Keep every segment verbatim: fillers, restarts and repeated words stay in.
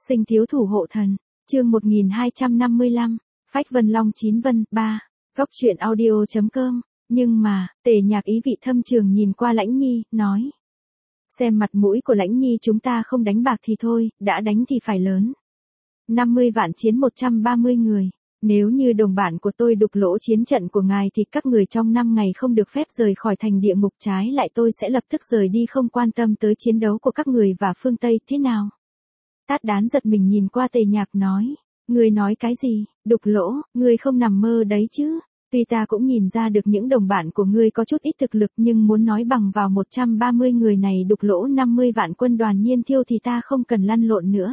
Sinh thiếu thủ hộ thần, chương một nghìn hai trăm năm mươi lăm, Phách Vân Long Chín Vân, ba, Góc truyện audio.com, nhưng mà, Tề Nhạc ý vị thâm trường nhìn qua Lãnh Nhi, nói. Xem mặt mũi của Lãnh Nhi chúng ta không đánh bạc thì thôi, đã đánh thì phải lớn. năm mươi vạn chiến một trăm ba mươi người. Nếu như đồng bạn của tôi đục lỗ chiến trận của ngài thì các người trong năm ngày không được phép rời khỏi thành địa ngục, trái lại tôi sẽ lập tức rời đi không quan tâm tới chiến đấu của các người và phương Tây, thế nào? Tát Đán giật mình nhìn qua Tề Nhạc nói, ngươi nói cái gì, đục lỗ, ngươi không nằm mơ đấy chứ? Tuy ta cũng nhìn ra được những đồng bạn của ngươi có chút ít thực lực, nhưng muốn nói bằng vào một trăm ba mươi người này đục lỗ năm mươi vạn quân đoàn Nhiên Thiêu thì ta không cần lăn lộn nữa.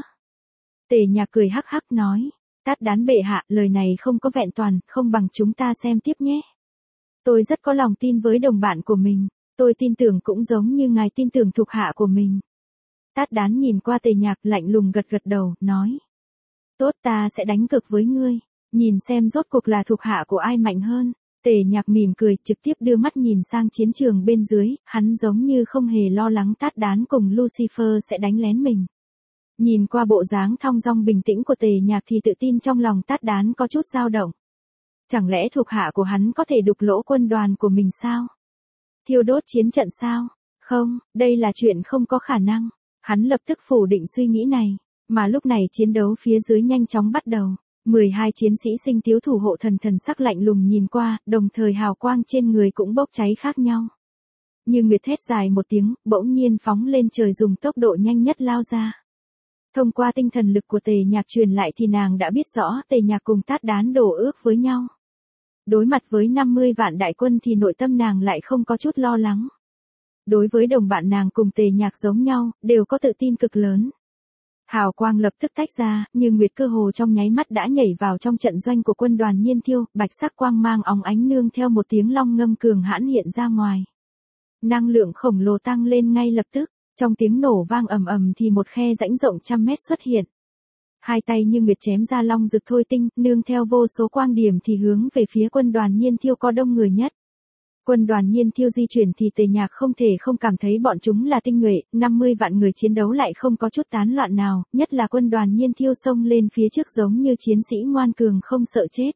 Tề Nhạc cười hắc hắc nói, Tát Đán bệ hạ, lời này không có vẹn toàn, không bằng chúng ta xem tiếp nhé. Tôi rất có lòng tin với đồng bạn của mình, tôi tin tưởng cũng giống như ngài tin tưởng thuộc hạ của mình. Tát Đán nhìn qua Tề Nhạc lạnh lùng gật gật đầu, nói. Tốt, ta sẽ đánh cược với ngươi, nhìn xem rốt cuộc là thuộc hạ của ai mạnh hơn. Tề Nhạc mỉm cười, trực tiếp đưa mắt nhìn sang chiến trường bên dưới, hắn giống như không hề lo lắng Tát Đán cùng Lucifer sẽ đánh lén mình. Nhìn qua bộ dáng thong dong bình tĩnh của Tề Nhạc thì tự tin trong lòng Tát Đán có chút dao động. Chẳng lẽ thuộc hạ của hắn có thể đục lỗ quân đoàn của mình sao? Thiêu đốt chiến trận sao? Không, đây là chuyện không có khả năng. Hắn lập tức phủ định suy nghĩ này, mà lúc này chiến đấu phía dưới nhanh chóng bắt đầu. mười hai chiến sĩ Sinh thiếu thủ hộ thần thần sắc lạnh lùng nhìn qua, đồng thời hào quang trên người cũng bốc cháy khác nhau. Như Nguyệt thét dài một tiếng, bỗng nhiên phóng lên trời dùng tốc độ nhanh nhất lao ra. Thông qua tinh thần lực của Tề Nhạc truyền lại thì nàng đã biết rõ Tề Nhạc cùng Tát Đán đổ ước với nhau. Đối mặt với năm mươi vạn đại quân thì nội tâm nàng lại không có chút lo lắng. Đối với đồng bạn nàng cùng Tề Nhạc giống nhau, đều có tự tin cực lớn. Hào quang lập tức tách ra, như Nguyệt cơ hồ trong nháy mắt đã nhảy vào trong trận doanh của quân đoàn Nhiên Thiêu, bạch sắc quang mang óng ánh nương theo một tiếng long ngâm cường hãn hiện ra ngoài. Năng lượng khổng lồ tăng lên ngay lập tức, trong tiếng nổ vang ầm ầm thì một khe rãnh rộng trăm mét xuất hiện. Hai tay như Nguyệt chém ra long rực thôi tinh, nương theo vô số quang điểm thì hướng về phía quân đoàn Nhiên Thiêu có đông người nhất. Quân đoàn Nhiên Thiêu di chuyển thì Tề Nhạc không thể không cảm thấy bọn chúng là tinh nhuệ, năm mươi vạn người chiến đấu lại không có chút tán loạn nào, nhất là quân đoàn Nhiên Thiêu xông lên phía trước giống như chiến sĩ ngoan cường không sợ chết.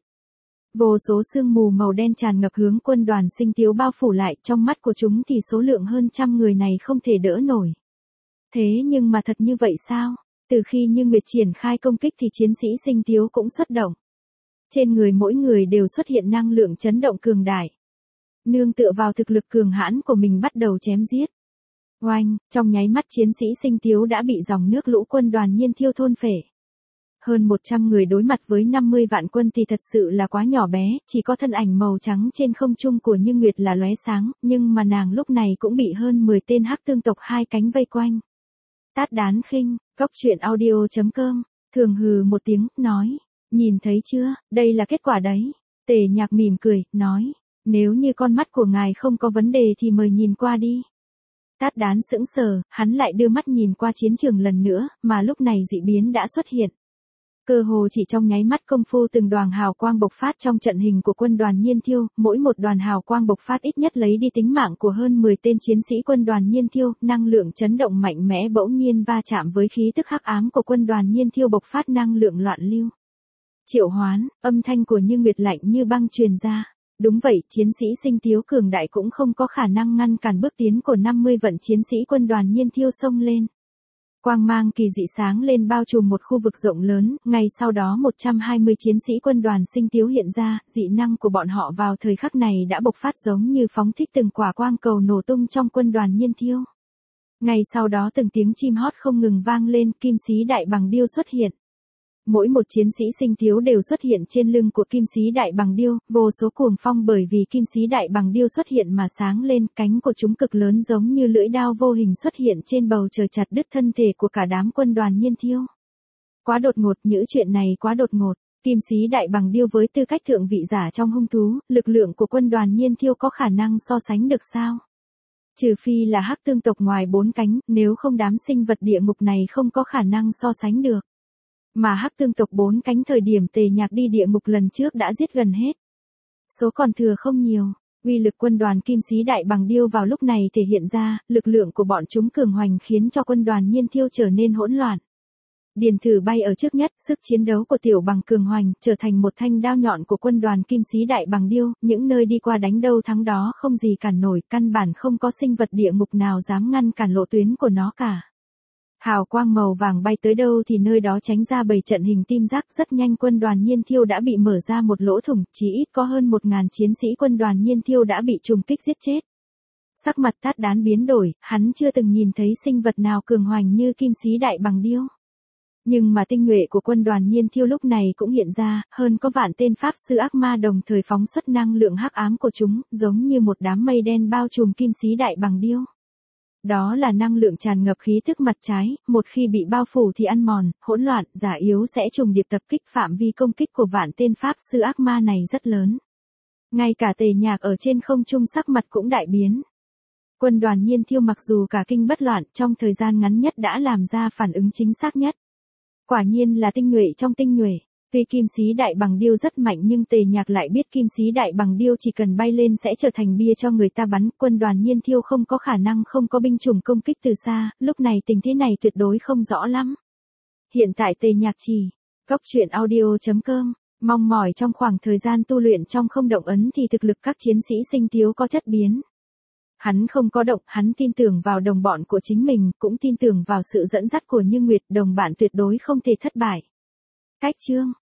Vô số sương mù màu đen tràn ngập hướng quân đoàn Sinh thiếu bao phủ lại, trong mắt của chúng thì số lượng hơn trăm người này không thể đỡ nổi. Thế nhưng mà thật như vậy sao? Từ khi Như Nguyệt triển khai công kích thì chiến sĩ Sinh thiếu cũng xuất động. Trên người mỗi người đều xuất hiện năng lượng chấn động cường đại. Nương tựa vào thực lực cường hãn của mình bắt đầu chém giết. Oanh, trong nháy mắt chiến sĩ Sinh thiếu đã bị dòng nước lũ quân đoàn Nhiên Thiêu thôn phệ. Hơn một trăm người đối mặt với năm mươi vạn quân thì thật sự là quá nhỏ bé, chỉ có thân ảnh màu trắng trên không trung của Như Nguyệt là lóe sáng, nhưng mà nàng lúc này cũng bị hơn mười tên hắc tương tộc hai cánh vây quanh. Tát Đán khinh, Góc truyện audio.com, thường hừ một tiếng, nói, nhìn thấy chưa, đây là kết quả đấy. Tề Nhạc mỉm cười, nói, nếu như con mắt của ngài không có vấn đề thì mời nhìn qua đi. Tát Đán sững sờ, hắn lại đưa mắt nhìn qua chiến trường lần nữa, mà lúc này dị biến đã xuất hiện. Cơ hồ chỉ trong nháy mắt công phu từng đoàn hào quang bộc phát trong trận hình của quân đoàn Nhiên Thiêu, mỗi một đoàn hào quang bộc phát ít nhất lấy đi tính mạng của hơn mười tên chiến sĩ quân đoàn Nhiên Thiêu, năng lượng chấn động mạnh mẽ bỗng nhiên va chạm với khí tức hắc ám của quân đoàn Nhiên Thiêu bộc phát năng lượng loạn lưu. Triệu hoán, âm thanh của Như Nguyệt lạnh như băng truyền ra. Đúng vậy, chiến sĩ Sinh thiếu cường đại cũng không có khả năng ngăn cản bước tiến của năm mươi vạn chiến sĩ quân đoàn Nhiên Thiêu xông lên. Quang mang kỳ dị sáng lên bao trùm một khu vực rộng lớn, ngay sau đó một trăm hai mươi chiến sĩ quân đoàn Sinh thiếu hiện ra, dị năng của bọn họ vào thời khắc này đã bộc phát giống như phóng thích từng quả quang cầu nổ tung trong quân đoàn Nhiên Thiêu. Ngay sau đó từng tiếng chim hót không ngừng vang lên, kim sĩ đại bằng điêu xuất hiện. Mỗi một chiến sĩ Sinh thiếu đều xuất hiện trên lưng của kim sĩ đại bằng điêu, vô số cuồng phong bởi vì kim sĩ đại bằng điêu xuất hiện mà sáng lên, cánh của chúng cực lớn giống như lưỡi đao vô hình xuất hiện trên bầu trời chặt đứt thân thể của cả đám quân đoàn Nhiên Thiêu. Quá đột ngột, những chuyện này quá đột ngột, kim sĩ đại bằng điêu với tư cách thượng vị giả trong hung thú, lực lượng của quân đoàn Nhiên Thiêu có khả năng so sánh được sao? Trừ phi là hắc tương tộc ngoài bốn cánh, nếu không đám sinh vật địa ngục này không có khả năng so sánh được. Mà hắc tương tộc bốn cánh thời điểm Tề Nhạc đi địa ngục lần trước đã giết gần hết. Số còn thừa không nhiều, uy lực quân đoàn kim sĩ đại bằng điêu vào lúc này thể hiện ra, lực lượng của bọn chúng cường hoành khiến cho quân đoàn Nhiên Thiêu trở nên hỗn loạn. Điền Thử bay ở trước nhất, sức chiến đấu của Tiểu Bằng cường hoành, trở thành một thanh đao nhọn của quân đoàn Kim Sĩ Đại Bằng Điêu, những nơi đi qua đánh đâu thắng đó không gì cản nổi, căn bản không có sinh vật địa ngục nào dám ngăn cản lộ tuyến của nó cả. Hào quang màu vàng bay tới đâu thì nơi đó tránh ra bảy trận hình tim giác, rất nhanh quân đoàn Nhiên Thiêu đã bị mở ra một lỗ thủng, chỉ ít có hơn một ngàn chiến sĩ quân đoàn Nhiên Thiêu đã bị trùng kích giết chết. Sắc mặt Tát Đán biến đổi, hắn chưa từng nhìn thấy sinh vật nào cường hoành như Kim Sĩ Đại Bằng Điêu. Nhưng mà tinh nhuệ của quân đoàn Nhiên Thiêu lúc này cũng hiện ra, hơn có vạn tên pháp sư ác ma đồng thời phóng xuất năng lượng hắc ám của chúng, giống như một đám mây đen bao trùm Kim Sĩ Đại Bằng Điêu. Đó là năng lượng tràn ngập khí tức mặt trái, một khi bị bao phủ thì ăn mòn, hỗn loạn, giả yếu sẽ trùng điệp tập kích, phạm vi công kích của vạn tên pháp sư ác ma này rất lớn. Ngay cả Tề Nhạc ở trên không trung sắc mặt cũng đại biến. Quân đoàn Nhiên Thiêu mặc dù cả kinh bất loạn, trong thời gian ngắn nhất đã làm ra phản ứng chính xác nhất. Quả nhiên là tinh nhuệ trong tinh nhuệ. Tuy Kim Sĩ Đại Bằng Điêu rất mạnh nhưng Tề Nhạc lại biết Kim Sĩ Đại Bằng Điêu chỉ cần bay lên sẽ trở thành bia cho người ta bắn, quân đoàn Nhiên Thiêu không có khả năng không có binh chủng công kích từ xa, lúc này tình thế này tuyệt đối không rõ lắm. Hiện tại Tề Nhạc chỉ, cốc truyện audio chấm com, mong mỏi trong khoảng thời gian tu luyện trong không động ấn thì thực lực các chiến sĩ sinh thiếu có chất biến. Hắn không có động, hắn tin tưởng vào đồng bọn của chính mình, cũng tin tưởng vào sự dẫn dắt của Như Nguyệt, đồng bạn tuyệt đối không thể thất bại. Cách chương